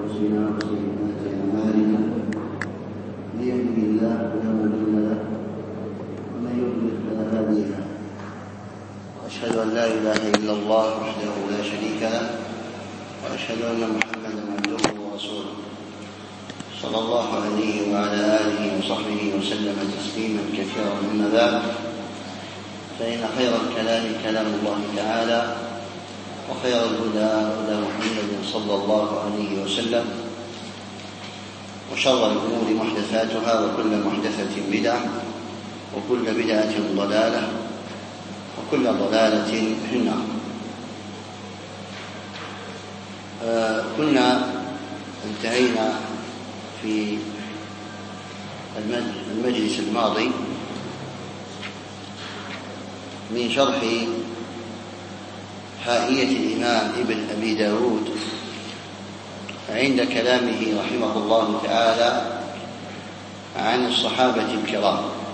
أنفسنا وسيئات أعمالنا من يهده الله فلا مضل له ومن يضلل فلا هادي له وأشهد أن لا إله إلا الله وحده لا شريك له وأشهد أن محمدا عبده ورسوله صلى الله عليه وعلى آله وصحبه وسلم تسليما كثيرا. أما بعد، فإن خير الكلام كلام الله تعالى، وخير الهدى هدى محمد صلى الله عليه وسلم، وشر الأمور محدثاتها، وكل محدثة بدعة، وكل بدعة ضلالة، وكل ضلالة في النار. كنا انتهينا في المجلس الماضي من شرح حائية الإمام ابن أبي داود عند كلامه رحمه الله تعالى عن الصحابة الكرام.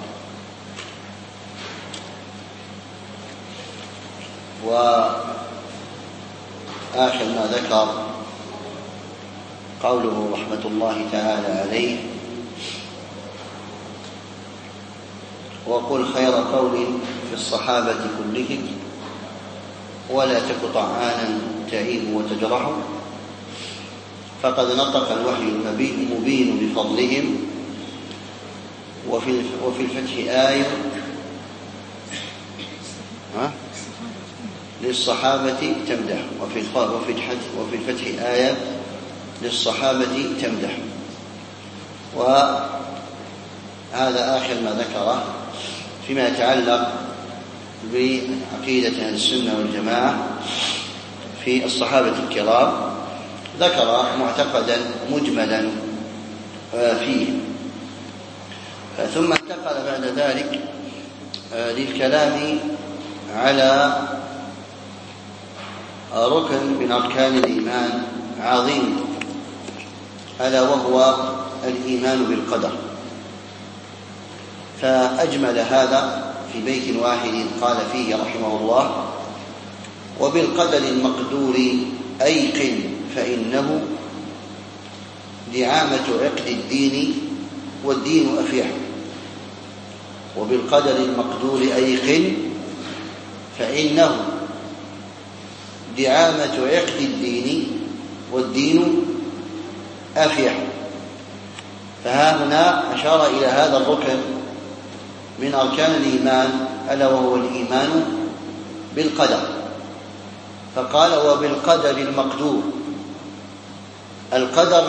وآخر ما ذكر قوله رحمة الله تعالى عليه: وقل خير قول في الصحابة كلهم ولا تك طعانا تعيب وتجرح، فقد نطق الوحي المبين بفضلهم. وفي الفتح آية للصحابة تمدح، وفي الفتح آية للصحابة تمدح. وهذا آخر ما ذكره فيما يتعلق بعقيدة أهل السنة والجماعة في الصحابة الكرام. ذكر معتقدا مجملا فيه، ثم انتقل بعد ذلك للكلام على ركن من أركان الإيمان عظيم، ألا وهو الإيمان بالقدر. فأجمل هذا في بيت واحد قال فيه رحمه الله: وبالقدر المقدور أيقن فإنه دعامة عقد الدين والدين أفيح. وبالقدر المقدور أيقن فإنه دعامة عقد الدين والدين أفيح. فها هنا أشار إلى هذا الركن من أركان الإيمان، ألا وهو الإيمان بالقدر. فقال: وبالقدر المقدور. القدر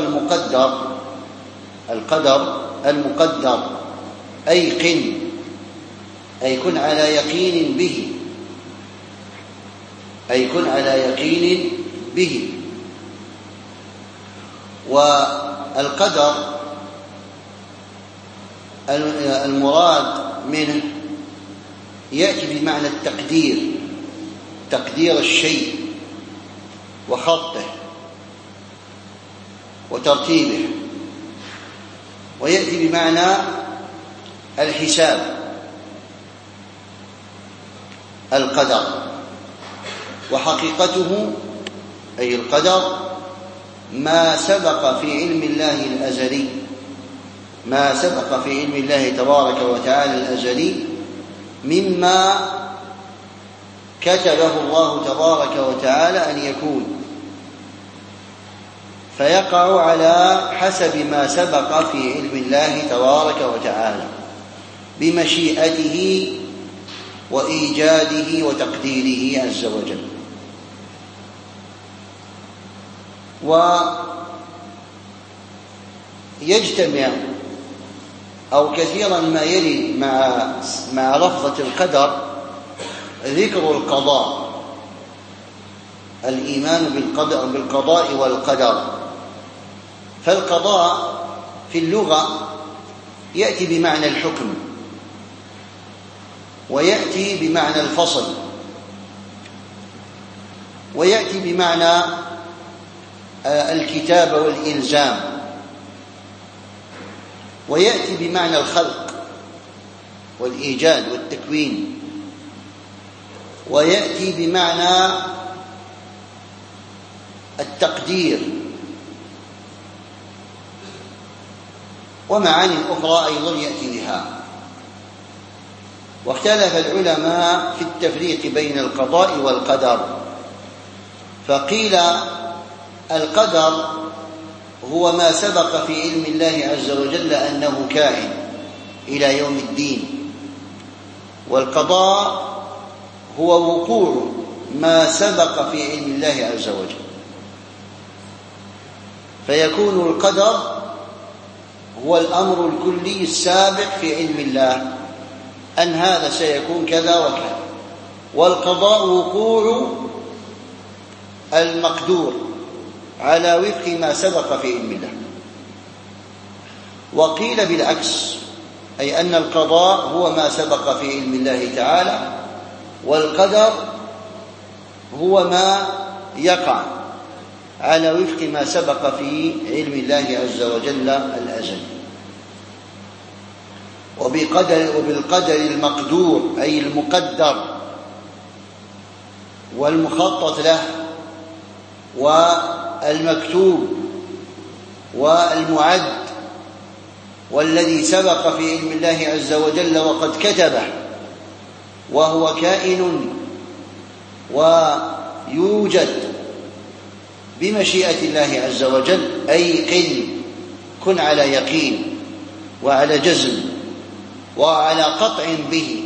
المقدر أيقن، أي كن على يقين به، أي كن على يقين به. والقدر المراد منه يأتي بمعنى التقدير، تقدير الشيء وخطه وترتيبه، ويأتي بمعنى الحساب. القدر وحقيقته أي القدر ما سبق في علم الله الأزلي، ما سبق في علم الله تبارك وتعالى الأزلي مما كتبه الله تبارك وتعالى أن يكون، فيقع على حسب ما سبق في علم الله تبارك وتعالى بمشيئته وإيجاده وتقديره عز وجل. ويجتمع أو كثيرا ما يلي مع لفظة القدر ذكر القضاء، الإيمان بالقضاء والقدر. فالقضاء في اللغة يأتي بمعنى الحكم، ويأتي بمعنى الفصل، ويأتي بمعنى الكتابة والإلزام، ويأتي بمعنى الخلق والإيجاد والتكوين، ويأتي بمعنى التقدير ومعاني أخرى أيضا يأتي بها. واختلف العلماء في التفريق بين القضاء والقدر، فقيل القدر هو ما سبق في علم الله عز وجل أنه كائن إلى يوم الدين، والقضاء هو وقوع ما سبق في علم الله عز وجل، فيكون القدر هو الأمر الكلي السابق في علم الله أن هذا سيكون كذا وكذا، والقضاء وقوع المقدور على وفق ما سبق في علم الله. وقيل بالعكس، أي أن القضاء هو ما سبق في علم الله تعالى، والقدر هو ما يقع على وفق ما سبق في علم الله عز وجل الأزل. وبالقدر المقدور أي المقدر والمخطط له والمكتوب والمعد والذي سبق في علم الله عز وجل وقد كتبه وهو كائن ويوجد بمشيئة الله عز وجل، أي كن على يقين وعلى جزم وعلى قطع به،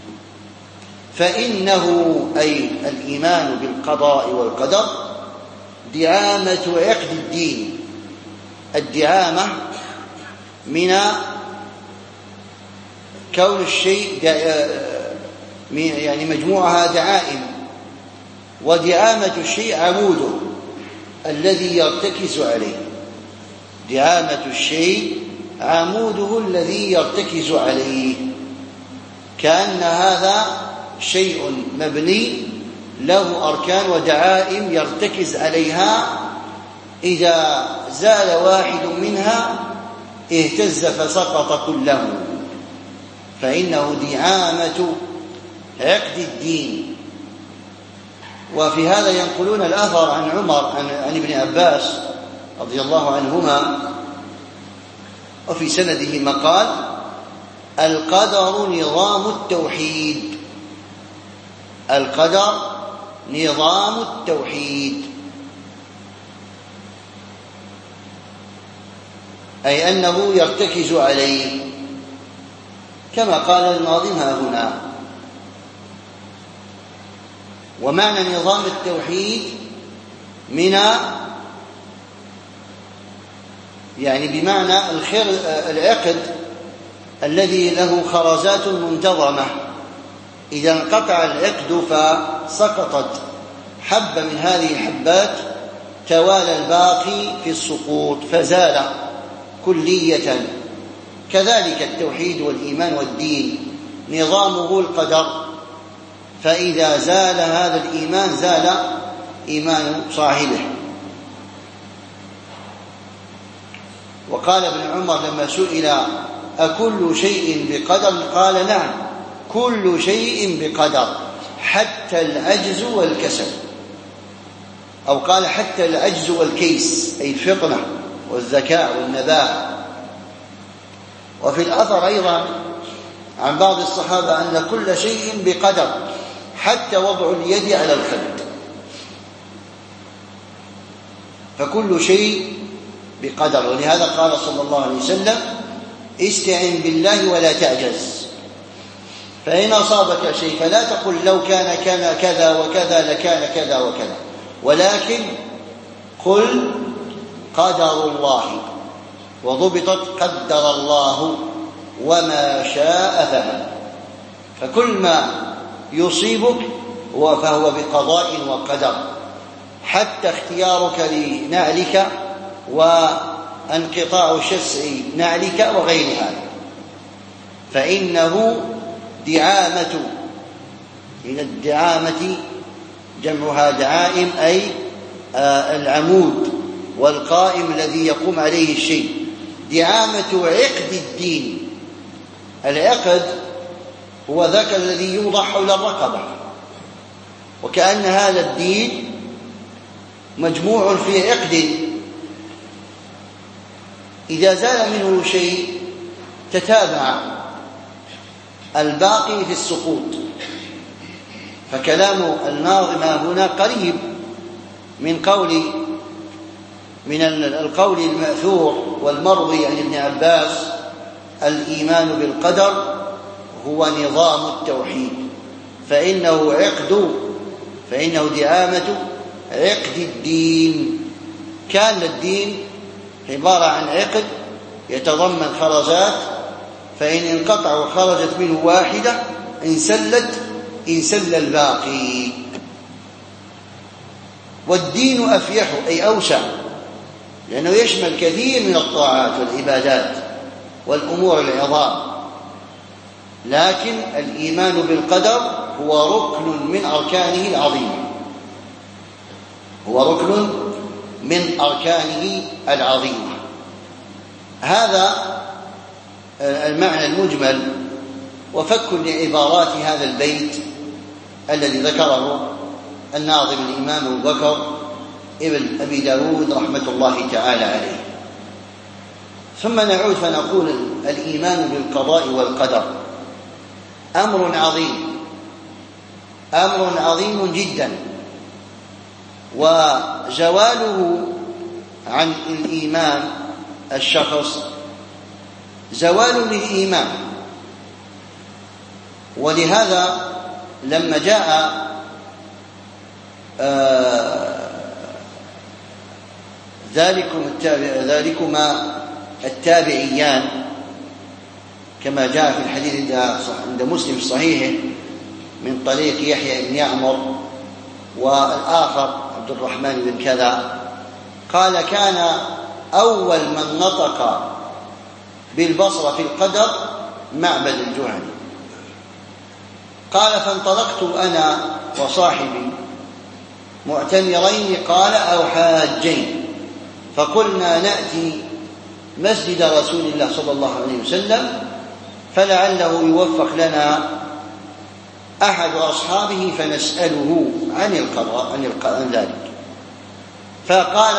فإنه أي الإيمان بالقضاء والقدر دعامة عقد الدين. الدعامة من كون الشيء يعني مجموعها دعائم، ودعامة الشيء عموده الذي يرتكز عليه. دعامة الشيء عموده الذي يرتكز عليه، كأن هذا شيء مبني له أركان ودعائم يرتكز عليها، إذا زال واحد منها اهتز فسقط كله، فإنه دعامة عقد الدين. وفي هذا ينقلون الأثر عن عمر عن ابن عباس رضي الله عنهما، وفي سنده مقال: القدر نظام التوحيد. القدر نظام التوحيد، أي أنه يرتكز عليه كما قال الناظم هنا. ومعنى نظام التوحيد من يعني بمعنى العقد الذي له خرزات منتظمة، إذا انقطع العقد فسقطت حبة من هذه الحبات توالى الباقي في السقوط فزال كلية. كذلك التوحيد والإيمان والدين نظامه القدر، فإذا زال هذا الإيمان زال إيمان صاحبه. وقال ابن عمر لما سئل: أكل شيء بقدر؟ قال: نعم، كل شيء بقدر حتى العجز والكسل، أو قال حتى العجز والكيس، أي الفطنة والذكاء والنباهة. وفي الأثر أيضا عن بعض الصحابة أن كل شيء بقدر حتى وضع اليد على الخد، فكل شيء بقدر. ولهذا قال صلى الله عليه وسلم: استعن بالله ولا تعجز، فإن أصابك شيء فلا تقل لو كان كذا وكذا لكان كذا وكذا، ولكن قل قدر الله، وضبطت قدر الله وما شاء فعل. فكل ما يصيبك فهو بقضاء وقدر، حتى اختيارك لنعلك وانقطاع شسع نعلك وغير هذا، فإنه دعامة. من الدعامة جمعها دعائم، أي العمود والقائم الذي يقوم عليه الشيء. دعامة عقد الدين. العقد هو ذاك الذي يوضع حول الرقبة، وكأن هذا الدين مجموع في عقد، إذا زال منه شيء تتابع الباقي في السقوط. فكلام الناظم هنا قريب من القول المأثور والمروي عن ابن عباس: الإيمان بالقدر هو نظام التوحيد، فإنه دعامة عقد الدين. كان الدين عبارة عن عقد يتضمن خرزات، فإن انقطع وخرجت منه واحدة انسل الباقي. والدين أفيح أي أوسع، لأنه يشمل كثير من الطاعات والعبادات والأمور العظام. لكن الإيمان بالقدر هو ركن من أركانه العظيمة. هذا المعنى المجمل، وفك لعبارات هذا البيت الذي ذكره الناظم الإمام أبو بكر ابن أبي داود رحمة الله تعالى عليه. ثم نعود فنقول: الإيمان بالقضاء والقدر أمر عظيم جدا، وزواله عن الإيمان الشخص زوال للإيمان. ولهذا لما جاء ذلكما التابعيان كما جاء في الحديث عند مسلم في صحيحه من طريق يحيى بن يعمر والآخر عبد الرحمن بن كذا، قال: كان أول من نطق بالبصرة في القدر معبد الجهني. قال: فانطلقت أنا وصاحبي معتمرين، قال: أو حاجين، فقلنا نأتي مسجد رسول الله صلى الله عليه وسلم فلعله يوفق لنا أحد أصحابه فنسأله عن القضاء عن ذلك. فقال: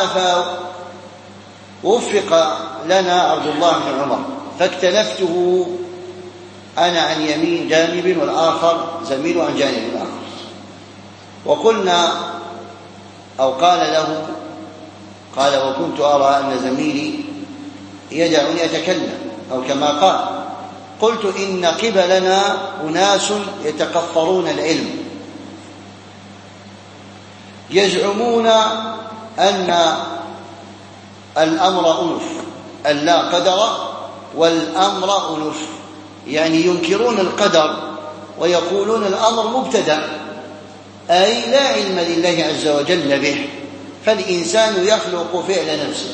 فوفق لنا عبد الله بن عمر، فاكتلفته أنا عن يمين جانب والآخر زميل عن جانب آخر. وقلنا أو قال له، قال: وكنت أرى أن زميلي يدعني أتكلم، أو كما قال. قلت: إن قبلنا أناس يتقفرون العلم يزعمون أن الأمر أنف، اللا قدر والأمر أنف، يعني ينكرون القدر ويقولون الأمر مبتدأ، أي لا علم لله عز وجل به، فالإنسان يخلق فعل نفسه.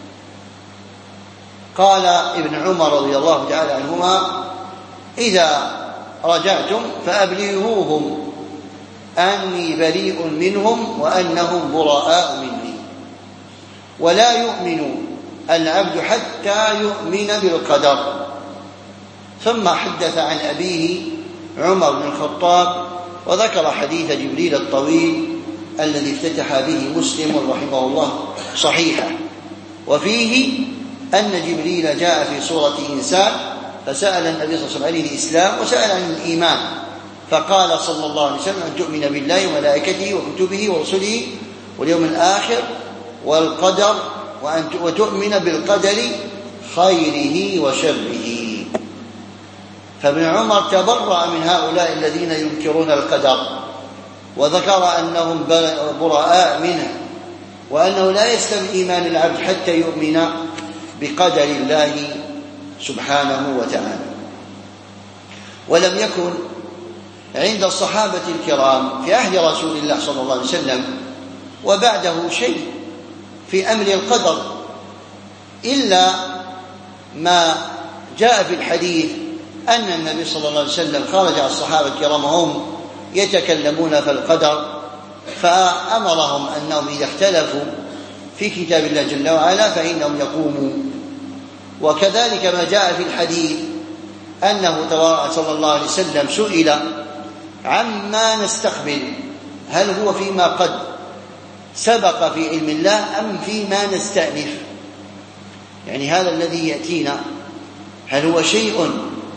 قال ابن عمر رضي الله تعالى عنهما: إذا رجعتم فأبلغوهم أني بريء منهم وأنهم براء مني، ولا يؤمن العبد حتى يؤمن بالقدر. ثم حدث عن أبيه عمر بن الخطاب، وذكر حديث جبريل الطويل الذي افتتح به مسلم رحمه الله صحيحا، وفيه أن جبريل جاء في صورة إنسان فسأل النبي صلى الله عليه وسلم عن الإسلام وسأل عن الإيمان، فقال صلى الله عليه وسلم: أن تؤمن بالله وملائكته وكتبه ورسله واليوم الآخر والقدر، وتؤمن بالقدر خيره وشره. فابن عمر تبرأ من هؤلاء الذين ينكرون القدر، وذكر أنهم براء منه، وأنه لا يستلم إيمان العبد حتى يؤمن بقدر الله سبحانه وتعالى. ولم يكن عند الصحابة الكرام في عهد رسول الله صلى الله عليه وسلم وبعده شيء في أمر القدر إلا ما جاء في الحديث أن النبي صلى الله عليه وسلم خرج على الصحابة الكرام وهم يتكلمون في القدر، فأمرهم أنهم إذا اختلفوا في كتاب الله جل وعلا فإنهم يقوموا. وكذلك ما جاء في الحديث أنه صلى الله عليه وسلم سئل عما نستقبل، هل هو فيما قد سبق في علم الله أم فيما نستأنف، يعني هذا الذي يأتينا هل هو شيء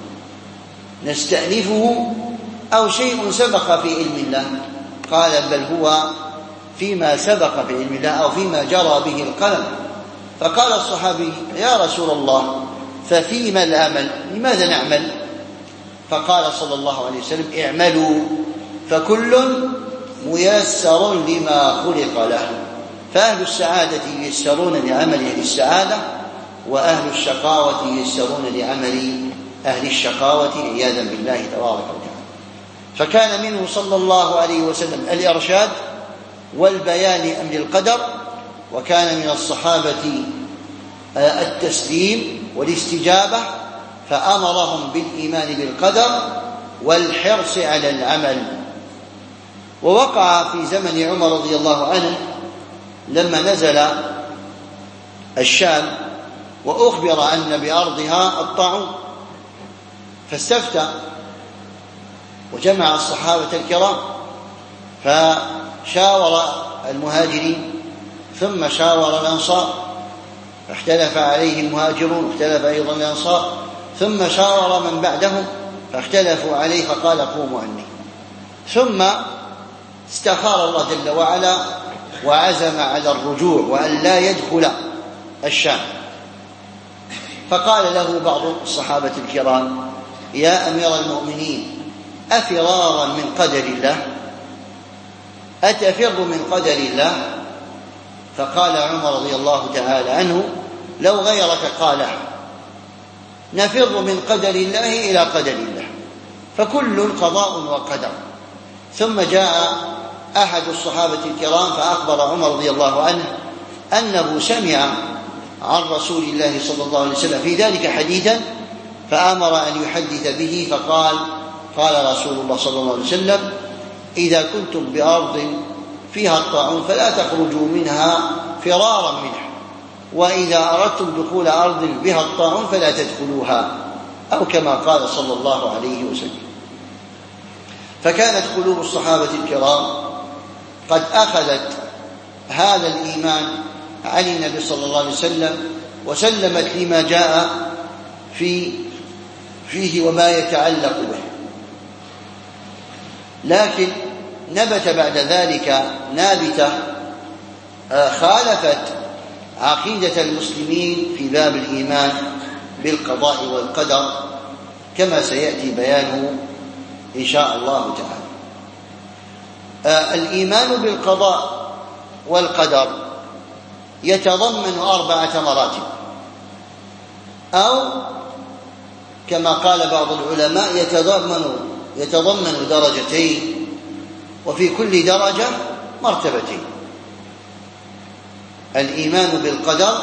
نستأنفه أو شيء سبق في علم الله؟ قال بل هو فيما سبق في علم الله أو فيما جرى به القلم. فقال الصحابي يا رسول الله ففيما العمل؟ لماذا نعمل؟ فقال صلى الله عليه وسلم اعملوا فكل ميسر لما خلق له. فأهل السعادة ييسرون لعمل أهل السعادة، وأهل الشقاوة ييسرون لعمل أهل الشقاوة عياذا بالله تبارك وتعالى. فكان منه صلى الله عليه وسلم الإرشاد والبيان لأمر القدر، وكان من الصحابة التسليم والاستجابة، فأمرهم بالإيمان بالقدر والحرص على العمل. ووقع في زمن عمر رضي الله عنه لما نزل الشام وأخبر أن بأرضها الطاعون، فاستفتى وجمع الصحابة الكرام، فشاور المهاجرين ثم شاور الأنصار، فاختلف عليه المهاجرون واختلف أيضا الأنصار، ثم شاور من بعدهم فاختلفوا عليه فقال قوموا عني، ثم استخار الله جل وعلا وعزم على الرجوع وأن لا يدخل الشام. فقال له بعض الصحابة الكرام يا أمير المؤمنين أفرارا من قدر الله؟ أتفر من قدر الله؟ فقال عمر رضي الله تعالى عنه لو غيرك قاله، نفر من قدر الله إلى قدر الله، فكل قضاء وقدر. ثم جاء أحد الصحابة الكرام فأخبر عمر رضي الله عنه أنه سمع عن رسول الله صلى الله عليه وسلم في ذلك حديثا، فأمر أن يحدث به، فقال قال رسول الله صلى الله عليه وسلم إذا كنتم بأرض فيها الطاعون فلا تخرجوا منها فرارا منه، وإذا أردتم دخول أرض بها الطاعون فلا تدخلوها، أو كما قال صلى الله عليه وسلم. فكانت قلوب الصحابة الكرام قد أخذت هذا الإيمان عن النبي صلى الله عليه وسلم وسلمت لما جاء فيه وما يتعلق به. لكن نبت بعد ذلك نابتة خالفت عقيدة المسلمين في باب الإيمان بالقضاء والقدر، كما سيأتي بيانه إن شاء الله تعالى. الإيمان بالقضاء والقدر يتضمن 4 مراتب، أو كما قال بعض العلماء يتضمن درجتين، وفي كل درجة مرتبتين. الإيمان بالقدر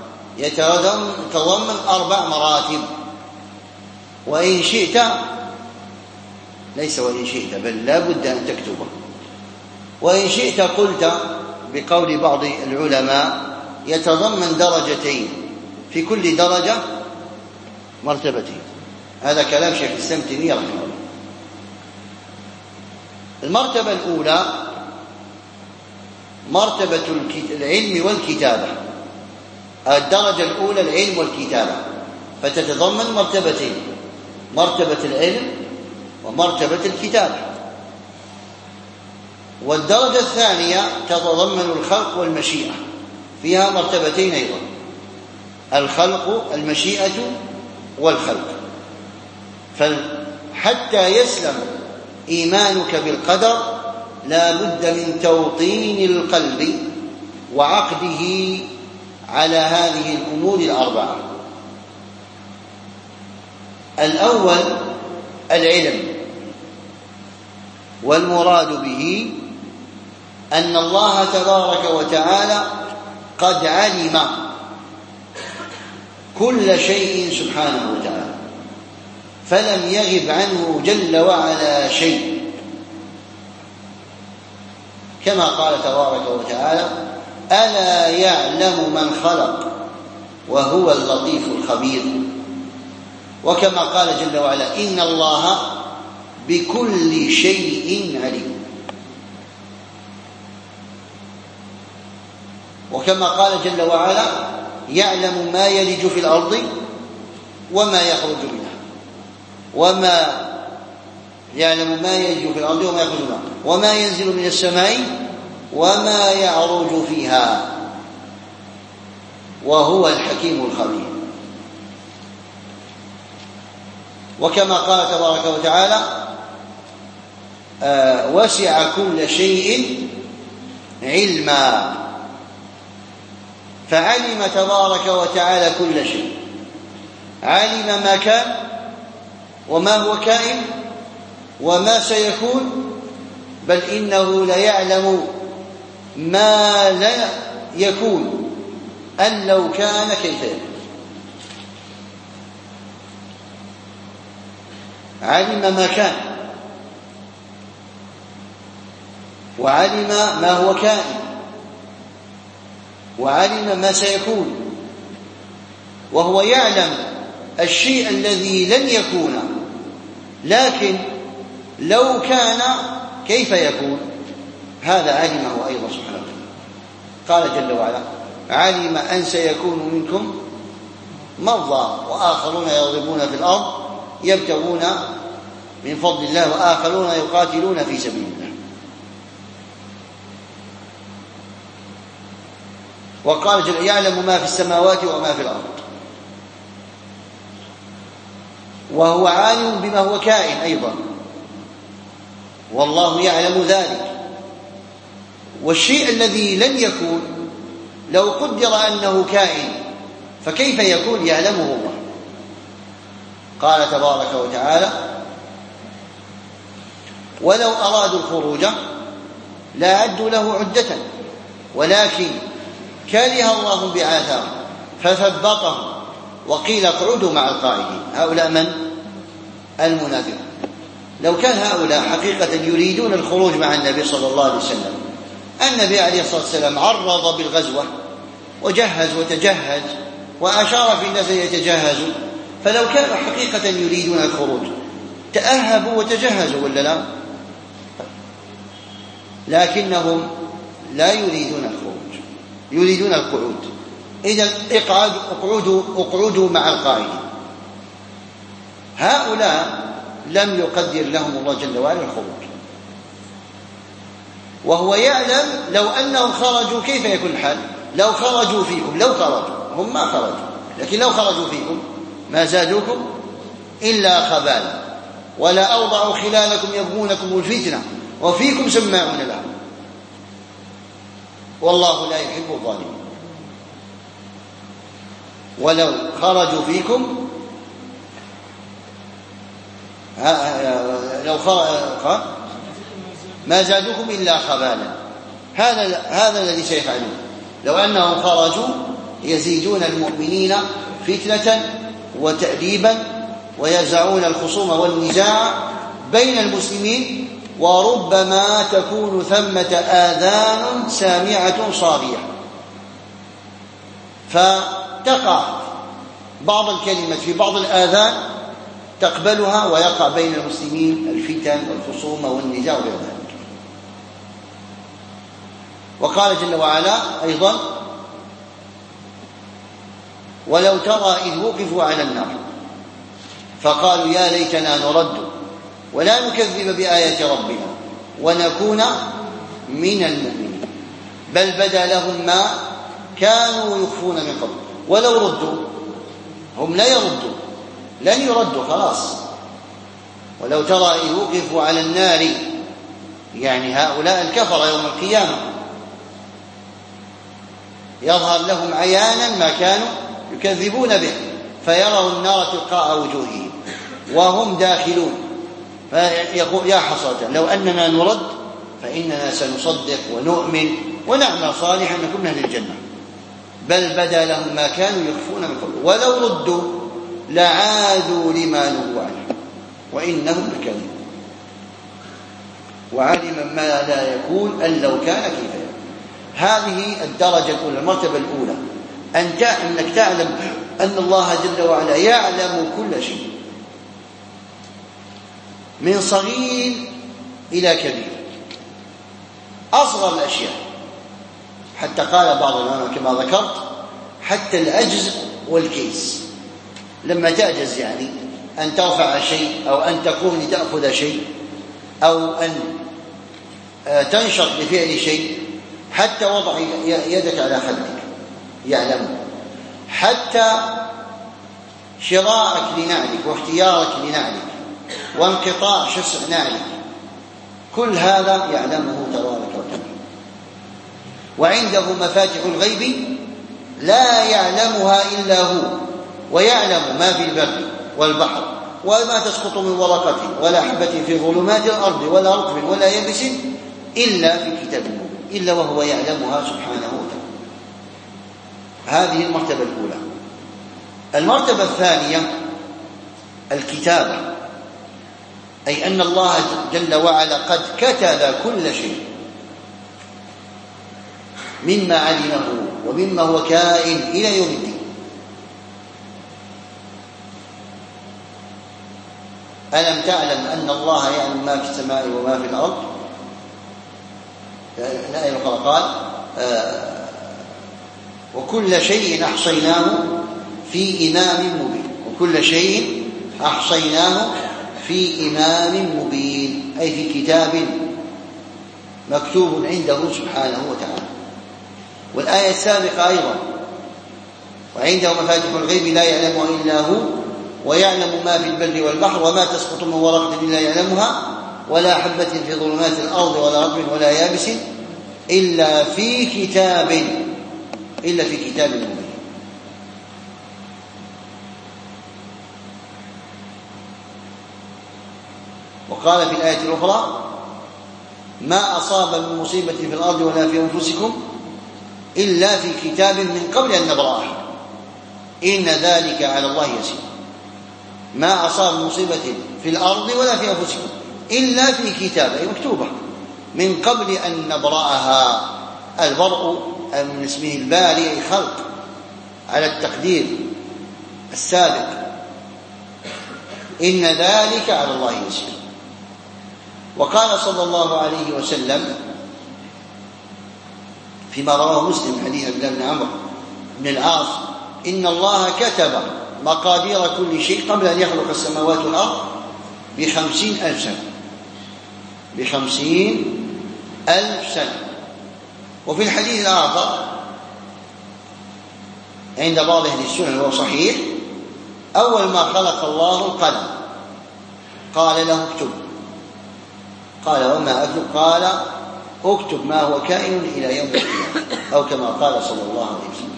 يتضمن 4 مراتب، وإن شئت، ليس وإن شئت بل لا بد أن تكتبه، وإن شئت قلت بقول بعض العلماء يتضمن درجتين، في كل درجة مرتبتين. هذا كلام شيخ الإسلام ابن تيمية رحمه الله. المرتبة الأولى مرتبة العلم والكتابة. الدرجة الأولى العلم والكتابة، فتتضمن مرتبتين، مرتبة العلم ومرتبة الكتابة. والدرجة الثانية تتضمن الخلق والمشيئة، فيها مرتبتين أيضا، الخلق، المشيئة والخلق. فحتى يسلم إيمانك بالقدر لا بد من توطين القلب وعقده على هذه الأمور 4. الأول العلم، والمراد به أن الله تبارك وتعالى قد علم كل شيء سبحانه وتعالى، فلم يغب عنه جل وعلا شيء، كما قال تبارك وتعالى ألا يعلم من خلق وهو اللطيف الخبير، وكما قال جل وعلا إن الله بكل شيء عليم، وكما قال جل وعلا يعلم ما يلج في الأرض وما يخرج منها، وما يعلم ما يلج في الأرض وما يخرج منها، وما ينزل من السماء وما يعرج فيها، وهو الحكيم الخبير. وكما قال تبارك وتعالى: وسع كل شيء علما. فعلم تبارك وتعالى كل شيء، علم ما كان وما هو كائن وما سيكون، بل إنه ليعلم ما لا يكون أن لو كان كيف يكون. علم ما كان وعلم ما هو كائن وعلم ما سيكون، وهو يعلم الشيء الذي لن يكون، لكن لو كان كيف يكون، هذا علمه أيضا سبحانه وتعالى. قال جل وعلا: علم أن سيكون منكم مرضى وآخرون يضربون في الأرض يبتغون من فضل الله وآخرون يقاتلون في سبيل الله. وقال جل: يعلم ما في السماوات وما في الأرض، وهو عالم بما هو كائن أيضا، والله يعلم ذلك. والشيء الذي لن يكون لو قدر أنه كائن فكيف يكون يعلمه الله. قال تبارك وتعالى: ولو أرادوا الخروج لأعدوا له عدة ولكن كره الله بعاثهم فثبطهم وقيل اقعدوا مع القاعدين. هؤلاء من؟ المنافقون. لو كان هؤلاء حقيقة يريدون الخروج مع النبي صلى الله عليه وسلم، النبي عليه الصلاة والسلام عرض بالغزوة وجهز وتجهز وأشار في الناس يتجهزوا، فلو كانوا حقيقة يريدون الخروج تأهبوا وتجهزوا ولا لا؟ لكنهم لا يريدون الخروج، يريدون القعود. إذن اقعدوا مع القائدين. هؤلاء لم يقدر لهم الله جل وعلا الخروج، وهو يعلم لو أنهم خرجوا كيف يكون الحال. لو خرجوا فيكم، لو خرجوا، هم ما خرجوا، لكن لو خرجوا فيكم ما زادوكم إلا خبالا ولا أوضعوا خلالكم يبغونكم الفتنة وفيكم سماعون لهم والله لا يحب الظالمين. ولو خرجوا فيكم ما زادوكم إلا خبالا. هذا الذي سيفعلون. لو أنهم خرجوا يزيدون المؤمنين فتنة وتأديبا ويزعون الخصوم والنزاع بين المسلمين، وربما تكون ثمة آذان سامعة صاغية فتقع بعض الكلمة في بعض الآذان تقبلها ويقع بين المسلمين الفتن والخصوم والنزاع وغير ذلك. وقال جل وعلا أيضا: ولو ترى إذ وقفوا على النار فقالوا يا ليتنا نرد ولا نكذب بآيات ربنا ونكون من المؤمنين بل بدا لهم ما كانوا يخفون من قبل. ولو ردوا، هم لا يردوا، لن يردوا خلاص. ولو ترى إذ وقفوا على النار، يعني هؤلاء الكفر يوم القيامة يظهر لهم عيانا ما كانوا يكذبون به، فيروا النار تلقاء وجوههم وهم داخلون، فيقول يا حسرة لو أننا نرد فإننا سنصدق ونؤمن ونعمل صالحا نكون من أهل الجنة، بل بدا لهم ما كانوا يخفون من قبل ولو ردوا لعادوا لما نهوا عنه وإنهم لكاذبون. وعلم ما لا يكون أن لو كان كيف يكون. هذه الدرجة الأولى، المرتبة الأولى، أنك تعلم أن الله جل وعلا يعلم كل شيء من صغير إلى كبير، أصغر الأشياء، حتى قال بعض العلماء كما ذكرت حتى العجز والكيس لما تعجز يعني أن ترفع شيء أو أن تقوم لتأخذ شيء أو أن تنشط لفعل شيء، حتى وضع يدك على خدك يعلمه، حتى شراءك لنعلك واختيارك لنعلك وانقطاع شسع نعلك، كل هذا يعلمه تبارك وتعالى. وعنده مفاتح الغيب لا يعلمها إلا هو، ويعلم ما في البر والبحر وما تسقط من ورقة ولا حبة في ظلمات الأرض ولا رطب ولا يبس إلا في كتاب مبين، إلا وهو يعلمها سبحانه وتعالى. هذه المرتبة الأولى. المرتبة الثانية الكتابة، أي أن الله جل وعلا قد كتب كل شيء مما علمه ومما هو كائن إلى يوم الدين. ألم تعلم أن الله يعلم ما في السماء وما في الأرض؟ قال وكل شيء أحصيناه في إمام مبين، وكل شيء أحصيناه في إمام مبين، أي في كتاب مكتوب عنده سبحانه وتعالى. والآية السابقة أيضا وعنده مفاتح الغيب لا يعلمها إلا هو ويعلم ما في البر والبحر وما تسقط من ورقة إلا يعلمها ولا حبة في ظلمات الأرض ولا رطب ولا يابس إلا في كتاب مبين. وقال في الآية الأخرى ما أصاب من مصيبة في الأرض ولا في أنفسكم إلا في كتاب من قبل أن نبرأها إن ذلك على الله يسير. ما أصاب من مصيبة في الأرض ولا في أنفسكم إلا في كتاب، أي مكتوبة من قبل أن نبرأها. البرء من اسمه الباري، أي خلق على التقدير السابق. إن ذلك على الله يسير. وقال صلى الله عليه وسلم فيما رواه مسلم حديث عبد الله بن عمرو بن العاص إن الله كتب مقادير كل شيء قبل أن يخلق السماوات والأرض ب50,000 سنة، ب50,000 سنة. وفي الحديث الآخر عند بعض أهل السنة وهو صحيح أول ما خلق الله القلم قال له اكتب، قال وما أكتب؟ قال اكتب ما هو كائن إلى يوم القيامة، أو كما قال صلى الله عليه وسلم.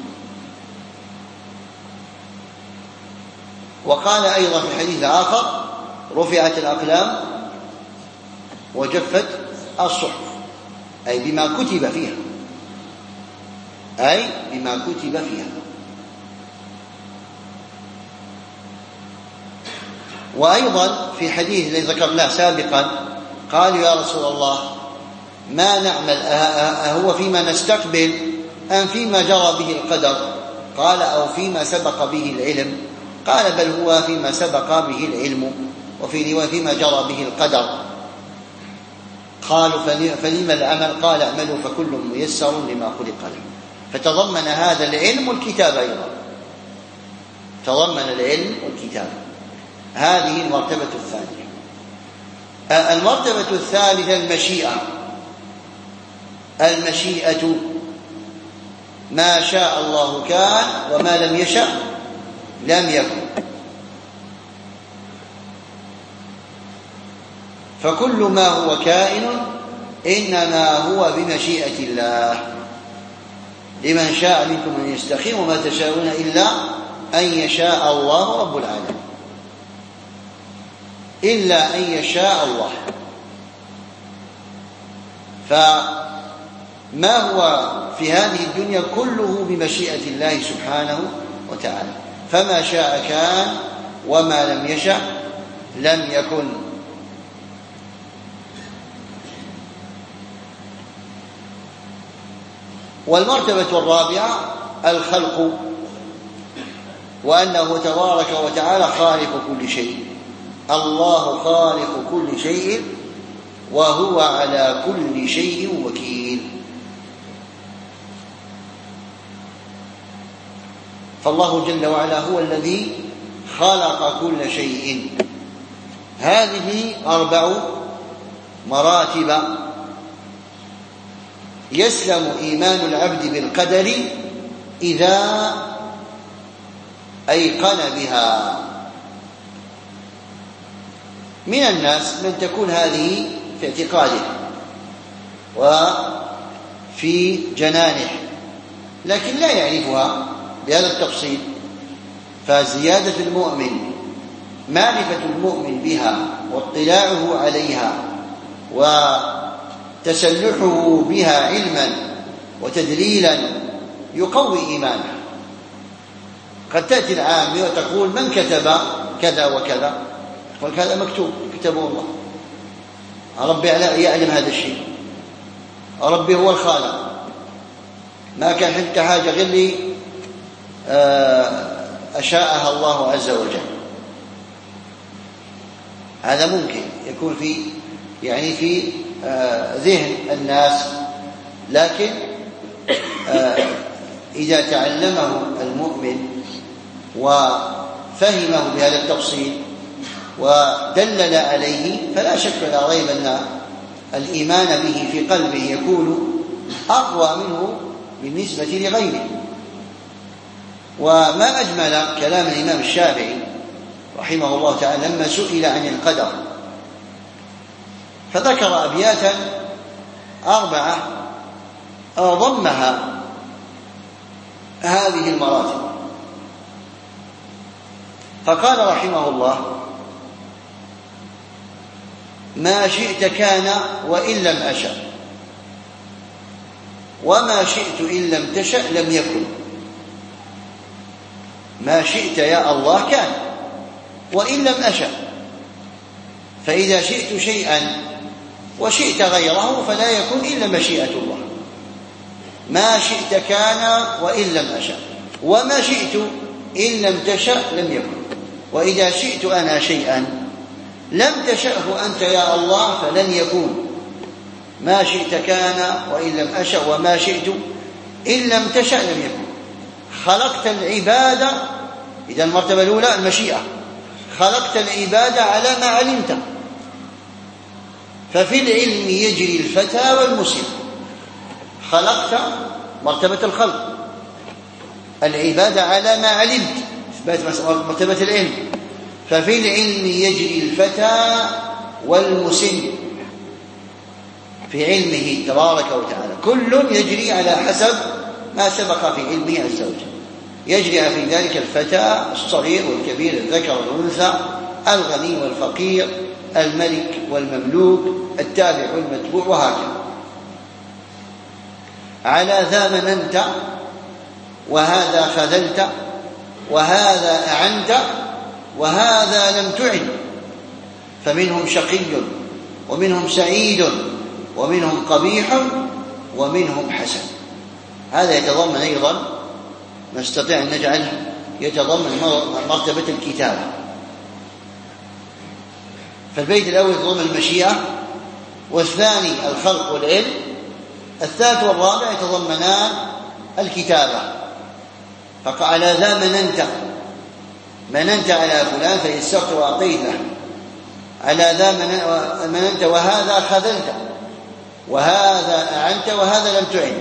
وقال أيضا في الحديث الآخر رفعت الأقلام وجفت الصحف، أي بما كتب فيها، وأيضا في حديث الذي ذكرناه سابقا قالوا يا رسول الله ما نعمل، أهو فيما نستقبل أم فيما جرى به القدر؟ قال أو فيما سبق به العلم. قال بل هو فيما سبق به العلم، وفي رواية فيما جرى به القدر. قالوا فلما العمل؟ قال اعملوا فكل ميسر لما خلق له. فتضمن هذا العلم والكتاب أيضا، تضمن العلم والكتاب. هذه المرتبة الثانية. المرتبة الثالثة المشيئة ما شاء الله كان وما لم يشأ لم يكن. فكل ما هو كائن إنما هو بمشيئة الله. لمن شاء منكم أن يستقيم وما تشاءون إلا أن يشاء الله رب العالمين، إلا أن يشاء الله. فما هو في هذه الدنيا كله بمشيئة الله سبحانه وتعالى. فما شاء كان وما لم يشأ لم يكن. والمرتبة الرابعة الخلق، وأنه تبارك وتعالى خالق كل شيء. الله خالق كل شيء وهو على كل شيء وكيل. فالله جل وعلا هو الذي خلق كل شيء. هذه 4 مراتب يسلم إيمان العبد بالقدر إذا أيقن بها. من الناس من تكون هذه في اعتقاده وفي جنانه، لكن لا يعرفها بهذا التفصيل. فزيادة المؤمن، معرفة المؤمن بها واطلاعه عليها وتسلحه بها علما وتدليلا يقوي إيمانه. قد تأتي العامة وتقول: من كتب كذا وكذا؟ قل: هذا مكتوب، كتبه الله، ربي يعلم هذا الشيء، ربي هو الخالق، ما كان حتى حاجة غير لي أشاءها الله عز وجل. هذا ممكن يكون في ذهن الناس، لكن إذا تعلمه المؤمن وفهمه بهذا التفصيل ودلل عليه فلا شك ولا ريب أن الإيمان به في قلبه يكون أقوى منه بالنسبة لغيره. وما أجمل كلام الإمام الشافعي رحمه الله تعالى لما سئل عن القدر، فذكر أبياتا 4 ضمها هذه المراتب. فقال رحمه الله: ما شئت كان وإن لم أشأ، وما شئت إن لم تشأ لم يكن. ما شئت يا الله كان، وإن لم أشأ، فإذا شئت شيئا وشئت غيره فلا يكون إلا مشيئة الله. ما شئت كان وإن لم أشأ، وما شئت إن لم تشأ لم يكن. وإذا شئت أنا شيئا لم تشأه أنت يا الله فلن يكون. ما شئت كان وإن لم أشأ، وما شئت إن لم تشأ لم يكن. خلقت العبادة، إذا المرتبة الأولى المشيئة، خلقت العبادة على ما علمت، ففي العلم يجري الفتى والمسلم. خلقت مرتبة الخلق، العبادة على ما علمت، مرتبة العلم، ففي العلم يجري الفتى والمسن، في علمه تبارك وتعالى كل يجري على حسب ما سبق في علمه عز وجل. يجري في ذلك الفتى الصغير والكبير، الذكر والأنثى، الغني والفقير، الملك والمملوك، التابع والمتبوع، وهكذا. على ذا مننت وهذا خذلت، وهذا أعنت وهذا لم تعن. فمنهم شقي ومنهم سعيد ومنهم قبيح ومنهم حسن. هذا يتضمن أيضا نستطيع أن نجعله يتضمن مرتبة الكتابة. فالبيت الأول يتضمن المشيئة، والثاني الخلق والعلم، الثالث والرابع يتضمنان الكتابة. فقال: ذا مننت على فلان فيسرت وأعطيت له. على ذا مننت وهذا خذلت، وهذا أعنت وهذا لم تعن.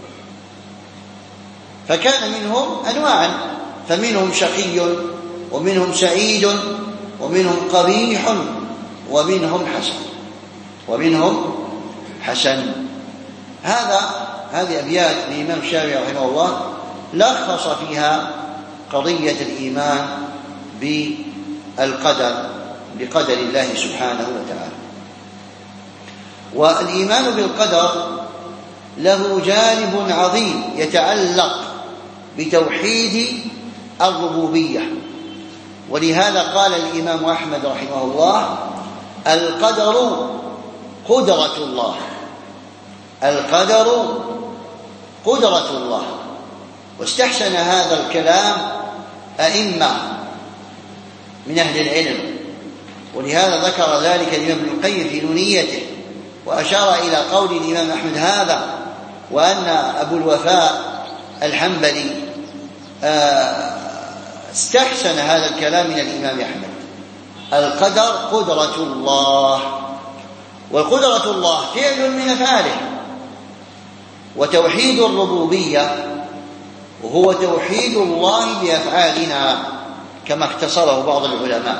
فكان منهم أنواعا، فمنهم شقي ومنهم سعيد ومنهم قبيح ومنهم حسن. هذه أبيات الإمام الشافعي رحمه الله لخص فيها قضية الإيمان بقدر الله سبحانه وتعالى. والإيمان بالقدر له جانب عظيم يتعلق بتوحيد الربوبية. ولهذا قال الإمام أحمد رحمه الله: القدر قدرة الله. القدر قدرة الله. واستحسن هذا الكلام أئمة من أهل العلم، ولهذا ذكر ذلك الإمام ابن القيم في نونيته، وأشار إلى قول الإمام أحمد هذا، وأن أبو الوفاء الحنبلي استحسن هذا الكلام من الإمام أحمد. القدر قدرة الله، والقدرة الله فعل من أفعاله، وتوحيد الربوبية وهو توحيد الله بأفعالنا كما اختصره بعض العلماء.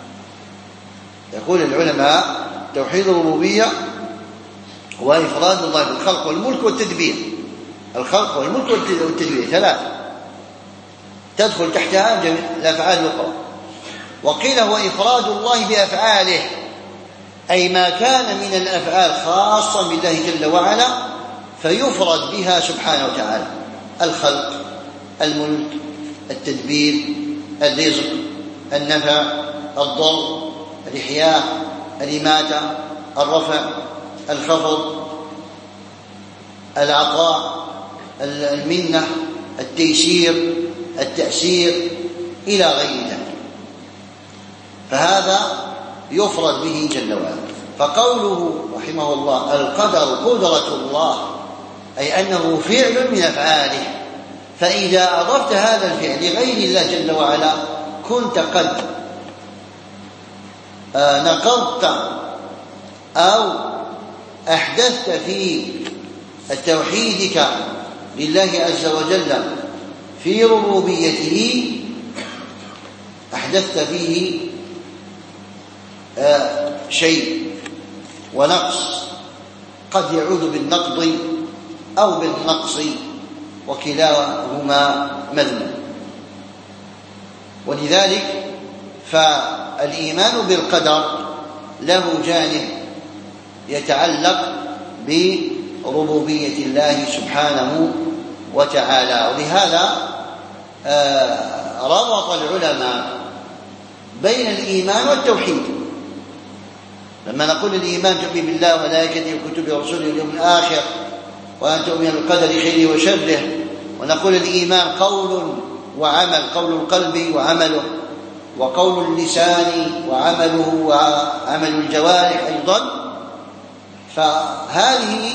يقول العلماء توحيد الربوبية هو إفراد الله بالخلق والملك والتدبير. الخلق والملك والتدبير ثلاثة تدخل تحتها الأفعال الأخرى. وقيل هو إفراد الله بأفعاله، أي ما كان من الأفعال خاصة بالله جل وعلا فيفرد بها سبحانه وتعالى: الخلق، الملك، التدبير، الرزق، النفع، الضر، الإحياء، الإماتة، الرفع، الخفض، العطاء، المنة، التيسير، التأسير، إلى غير ذلك. فهذا يفرد به جل وعلا. فقوله رحمه الله القدر قدرة الله أي أنه فعل من أفعاله، فإذا أضفت هذا الفعل لغير الله جل وعلا كنت قد نقضت أو أحدثت في توحيدك لله عز وجل في ربوبيته، أحدثت فيه شيء ونقص قد يعود بالنقض أو بالنقص، وكلاهما مذموم. ولذلك فالإيمان بالقدر له جانب يتعلق بربوبية الله سبحانه وتعالى. ولهذا ربط العلماء بين الإيمان والتوحيد. لما نقول الإيمان تؤمن بالله وملائكته وكتبه ورسله واليوم الآخر وأن تؤمن بالقدر خيره وشره، ونقول الإيمان قول وعمل، قول القلب وعمله، وقول اللسان وعمله وعمل الجوارح أيضا. فهذه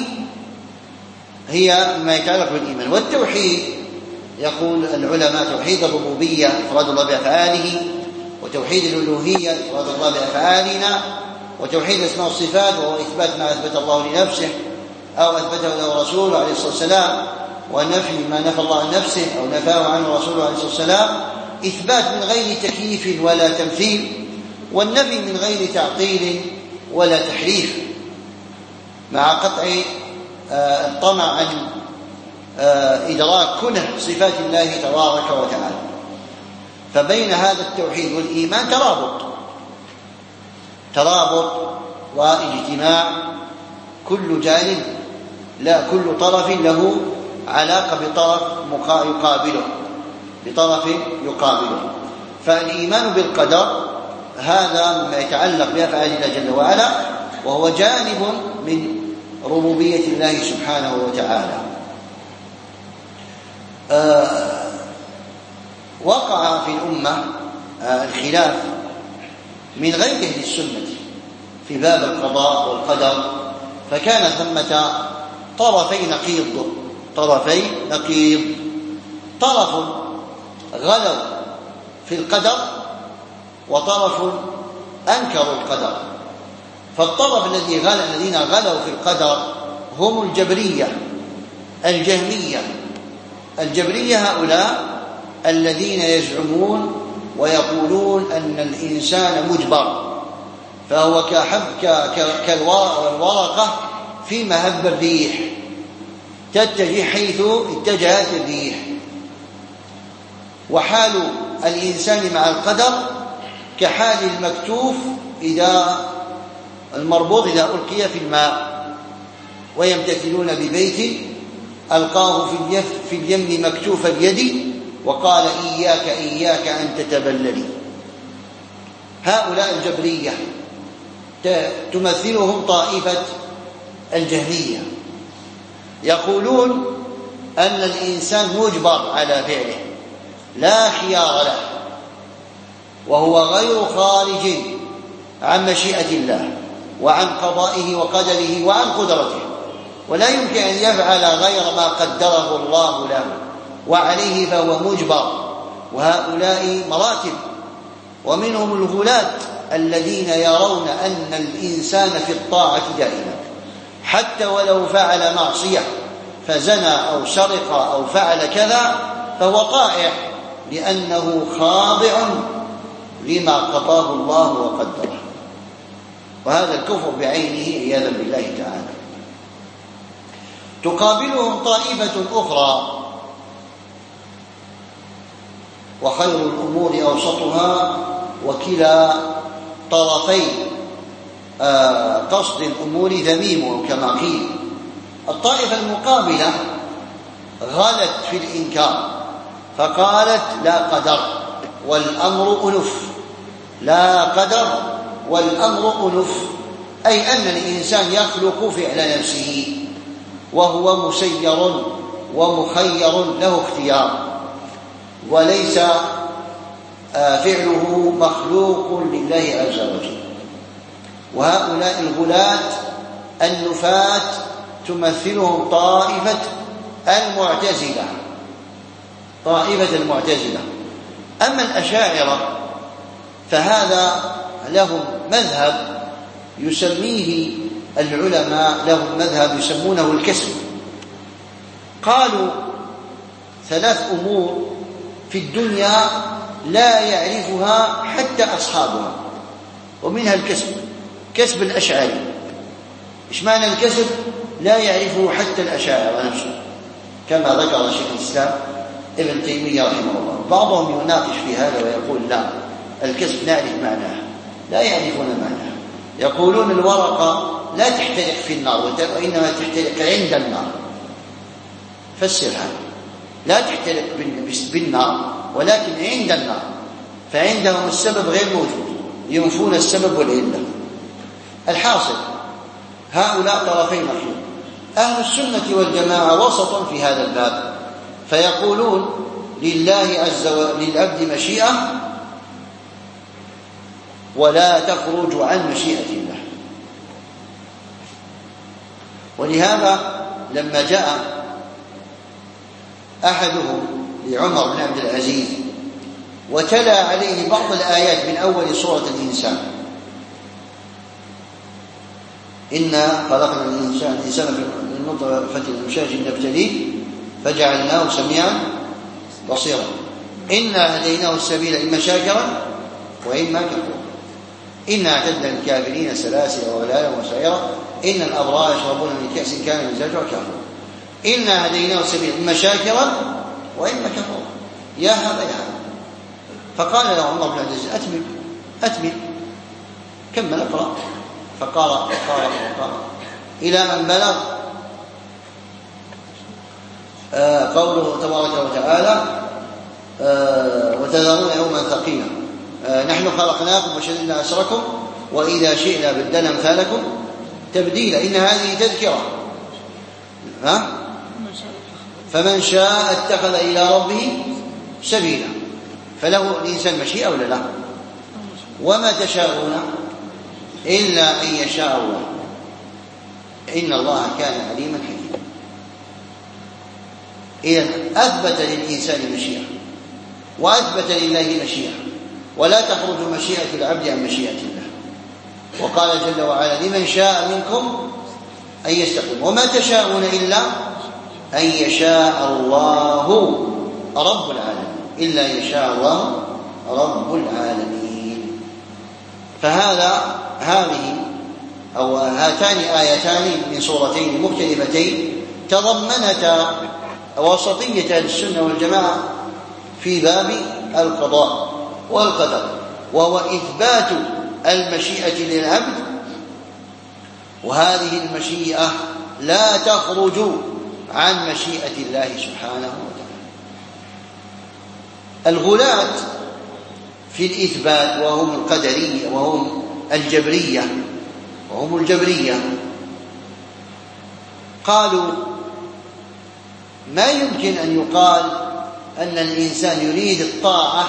هي ما يتعلق بالإيمان. والتوحيد يقول العلماء توحيد الربوبية إفراد الله بأفعاله، وتوحيد الألوهية إفراد الله بأفعالنا، وتوحيد الأسماء والصفات وهو إثبات ما أثبت الله لنفسه أو أثبته له رسوله عليه الصلاة والسلام، ونفي ما نفى الله عن نفسه أو نفاه عنه رسوله عليه الصلاة والسلام، إثبات من غير تكييف ولا تمثيل، والنفي من غير تعطيل ولا تحريف، مع قطع الطمع عن إدراك كنه صفات الله تبارك وتعالى. فبين هذا التوحيد والإيمان ترابط واجتماع، كل جانب لا كل طرف له علاقة بطرف يقابله. فالإيمان بالقدر هذا مما يتعلق بأفعال الله جل وعلا، وهو جانب من ربوبية الله سبحانه وتعالى. وقع في الأمة الخلاف من غير أهل السنة في باب القضاء والقدر، فكان ثمة طرفي نقيض، طرف غلوا في القدر وطرف أنكروا القدر. فالطرف الذين غلوا في القدر هم الجبرية الجهمية. الجبرية هؤلاء الذين يزعمون ويقولون أن الإنسان مجبر، فهو كالورقة في مهب الريح تتجه حيث اتجهت الريح. وحال الإنسان مع القدر كحال المكتوف المربوط إذا ألقي في الماء، ويمتثلون ببيت ألقاه في اليم مكتوف اليد وقال إياك أن تتبللي. هؤلاء الجبرية تمثلهم طائفة الجهمية، يقولون أن الإنسان مجبر على فعله لا خيار له، وهو غير خارج عن مشيئة الله وعن قضائه وقدره وعن قدرته، ولا يمكن أن يفعل غير ما قدره الله له وعليه، فهو مجبر وهؤلاء مراتب. ومنهم الغلاة الذين يرون أن الإنسان في الطاعة دائما، حتى ولو فعل معصية فزنى أو سرق أو فعل كذا فهو طائع، لأنه خاضع لما قضاه الله وقدره. وهذا الكفر بعينه عياذا بالله تعالى. تقابلهم طائفة أخرى: وخير الأمور أوسطها، وكلا طرفي قصد الأمور ذميم كما قيل. الطائفة المقابلة غلت في الإنكار فقالت: لا قدر والأمر أنف، لا قدر والأمر أنف، أي أن الإنسان يخلق فعل نفسه وهو مسير ومخير له اختيار، وليس فعله مخلوق لله عز وجل. وهؤلاء الغلاة النفاة تمثلهم طائفة المعتزلة. أما الأشاعرة فهذا لهم مذهب يسميه العلماء، لهم مذهب يسمونه الكسب. قالوا: 3 أمور في الدنيا لا يعرفها حتى أصحابها، ومنها الكسب. كسب الأشعري، إيش معنى الكسب؟ لا يعرفه حتى الأشاعرة نفسه، كما ذكر شيخ الإسلام ابن تيمية رحمه الله. بعضهم يناقش في هذا ويقول: لا، الكسب نعرف معناه، لا يعرفون معناه. يقولون الورقة لا تحترق في النار وإنما تحترق عند النار. فسرها: لا تحترق بالنار ولكن عند النار، فعندهم السبب غير موجود، ينفون السبب والعلة. الحاصل هؤلاء طرفي نقيض. أهل السنة والجماعة وسط في هذا الباب، فيقولون: للعبد مشيئة ولا تخرج عن مشيئة الله. ولهذا لما جاء أحدهم لعمر بن عبد العزيز وتلا عليه بعض الآيات من أول سورة الإنسان: إنا خلقنا الإنسان من نطفة أمشاج نبتليه فجعلناه سميعا بصيرا، إنا هديناه السبيل إما شاكرا وإما كفورا، إنا أعتدنا للكافرين سلاسل وغلالا وسعيرا، إن الأبرار يشربون من كأس كان مزاجها كافورا، إنا هديناه السبيل إما شاكرا وإما كفورا، يا هذا يا هذا. فقال له عمر بن عبد العزيز: أتمم. كمل اقرأ. فقال إلى أن بلغ قوله تبارك وتعالى: وتذرون يوما ثقيلا نحن خلقناكم وشددنا أسركم وإذا شئنا بدلنا أمثالكم تبديلا إن هذه تذكرة فمن شاء اتخذ إلى ربه سبيلا. فله الإنسان مشيئة ولا لا؟ وما تشاءون إلا أن يشاء الله إن الله كان عليما حكيما. إذن أثبت للإنسان مشيئة وأثبت لله مشيئة، ولا تخرج مشيئة العبد عن مشيئة الله. وقال جل وعلا: لمن شاء منكم أن يستقيم وما تشاءون إلا أن يشاء الله رب العالمين، إلا يشاء الله رب العالمين. هذه أو هاتان آيتان من سورتين مختلفتين تضمنتا وسطية السنة والجماعة في باب القضاء والقدر، وهو إثبات المشيئة للعبد، وهذه المشيئة لا تخرج عن مشيئة الله سبحانه وتعالى. الغلاة في الإثبات وهم القدرية وهم الجبرية قالوا: ما يمكن أن يقال أن الإنسان يريد الطاعة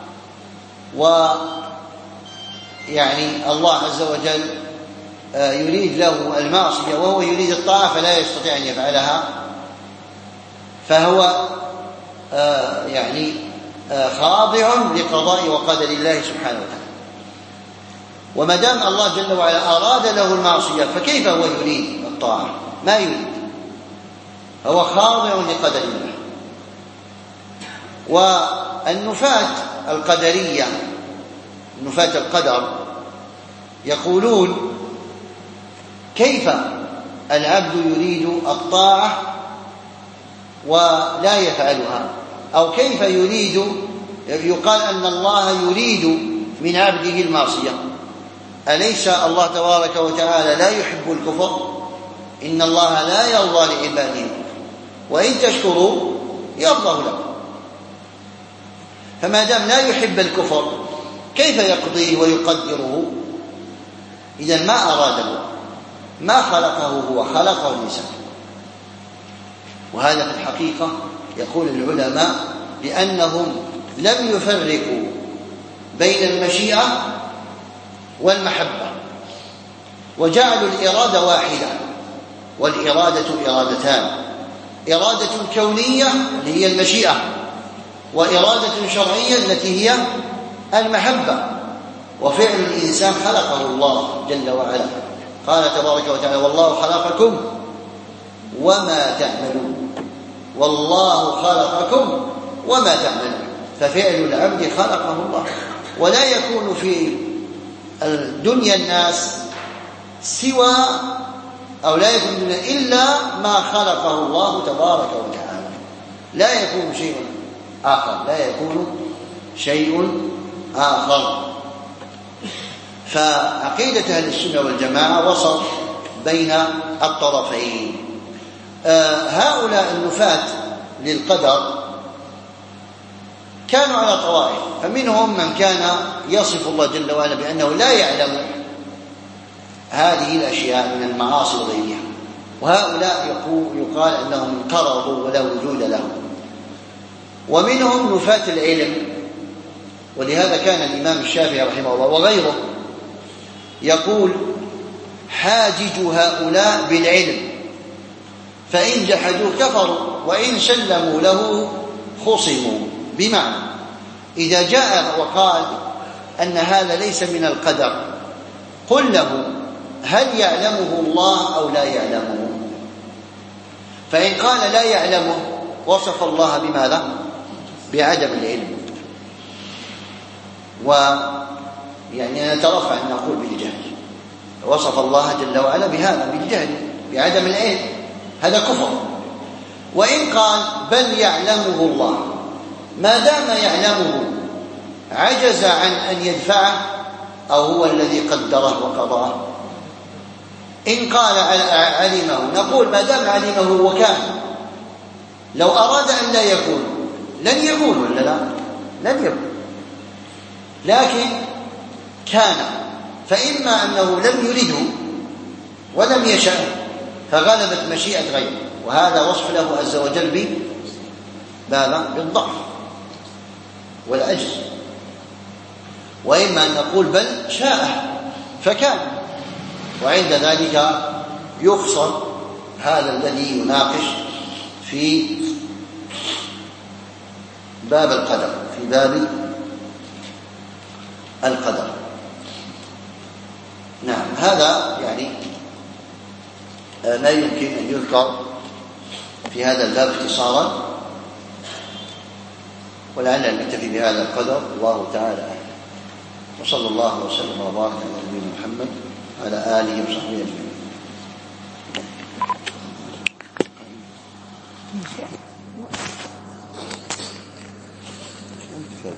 الله عز وجل يريد له المعصية وهو يريد الطاعة فلا يستطيع أن يفعلها، فهو خاضع لقضاء وقدر الله سبحانه وتعالى. وما دام الله جل وعلا أراد له المعصية فكيف هو يريد الطاعة؟ ما يريد، هو خاضع لقدر الله. والنفاة القدرية، نفاة القدر، يقولون كيف العبد يريد الطاعة ولا يفعلها، أو كيف يقال أن الله يريد من عبده المعصية؟ أليس الله تبارك وتعالى لا يحب الكفر؟ إن الله لا يرضى لعباده الكفر وإن تشكروا يرضه لكم. فما دام لا يحب الكفر كيف يقضيه ويقدره؟ إذن ما أراده، ما خلقه هو، خلقه الإنسان. وهذا في الحقيقة يقول العلماء بأنهم لم يفرقوا بين المشيئة والمحبة، وجعلوا الإرادة واحدة، والإرادة إرادتان: إرادة كونية اللي هي المشيئة، وإرادة شرعية التي هي المحبة. وفعل الإنسان خلقه الله جل وعلا، قال تبارك وتعالى: والله خلقكم وما تعملون. والله خلقكم وما تعملون. ففعل العبد خلقه الله، ولا يكون في الدنيا الناس سوى أو لا يكون إلا ما خلقه الله تبارك وتعالى، لا يكون شيء آخر، لا يكون شيء آخر. فعقيدة أهل السنة والجماعة وسط بين الطرفين. هؤلاء النفاة للقدر كانوا على طوائف، فمنهم من كان يصف الله جل وعلا بأنه لا يعلم هذه الأشياء من المعاصي وغيرها، وهؤلاء يقال أنهم انقرضوا ولا وجود لهم. ومنهم نفاة العلم، ولهذا كان الإمام الشافعي رحمه الله وغيره يقول: حاجج هؤلاء بالعلم، فإن جحدوا كفروا وإن سلموا له خصموا. بمعنى إذا جاء وقال أن هذا ليس من القدر، قل له: هل يعلمه الله أو لا يعلمه؟ فإن قال لا يعلمه وصف الله بماذا؟ بعدم العلم. ويعني نترفع أن نقول بالجهل، وصف الله جل وعلا بهذا، بالجهل، بعدم العلم، هذا كفر. وإن قال بل يعلمه الله، ما دام يعلمه عجز عن أن يدفعه أو هو الذي قدره وقضاه. إن قال علمه نقول ما دام علمه وكان، لو أراد أن لا يكون لن يكون، ولا لا؟ لن يكون، لكن كان، فإما أنه لم يرده ولم يشأ فغلبت مشيئة غيره، وهذا وصف له عز وجل بالضعف والعجز. وإما أن نقول بل شاء فكان، وعند ذلك يخسر هذا الذي يناقش في باب القدر، في باب القدر. نعم، هذا يعني ما يمكن أن يذكر في هذا الباب اختصارا، ولعلنا نكتفي بهذا القدر. الله تعالى أعلم، وصلى الله وسلم وبارك على نبينا محمد وعلى آله وصحبه أجمعين.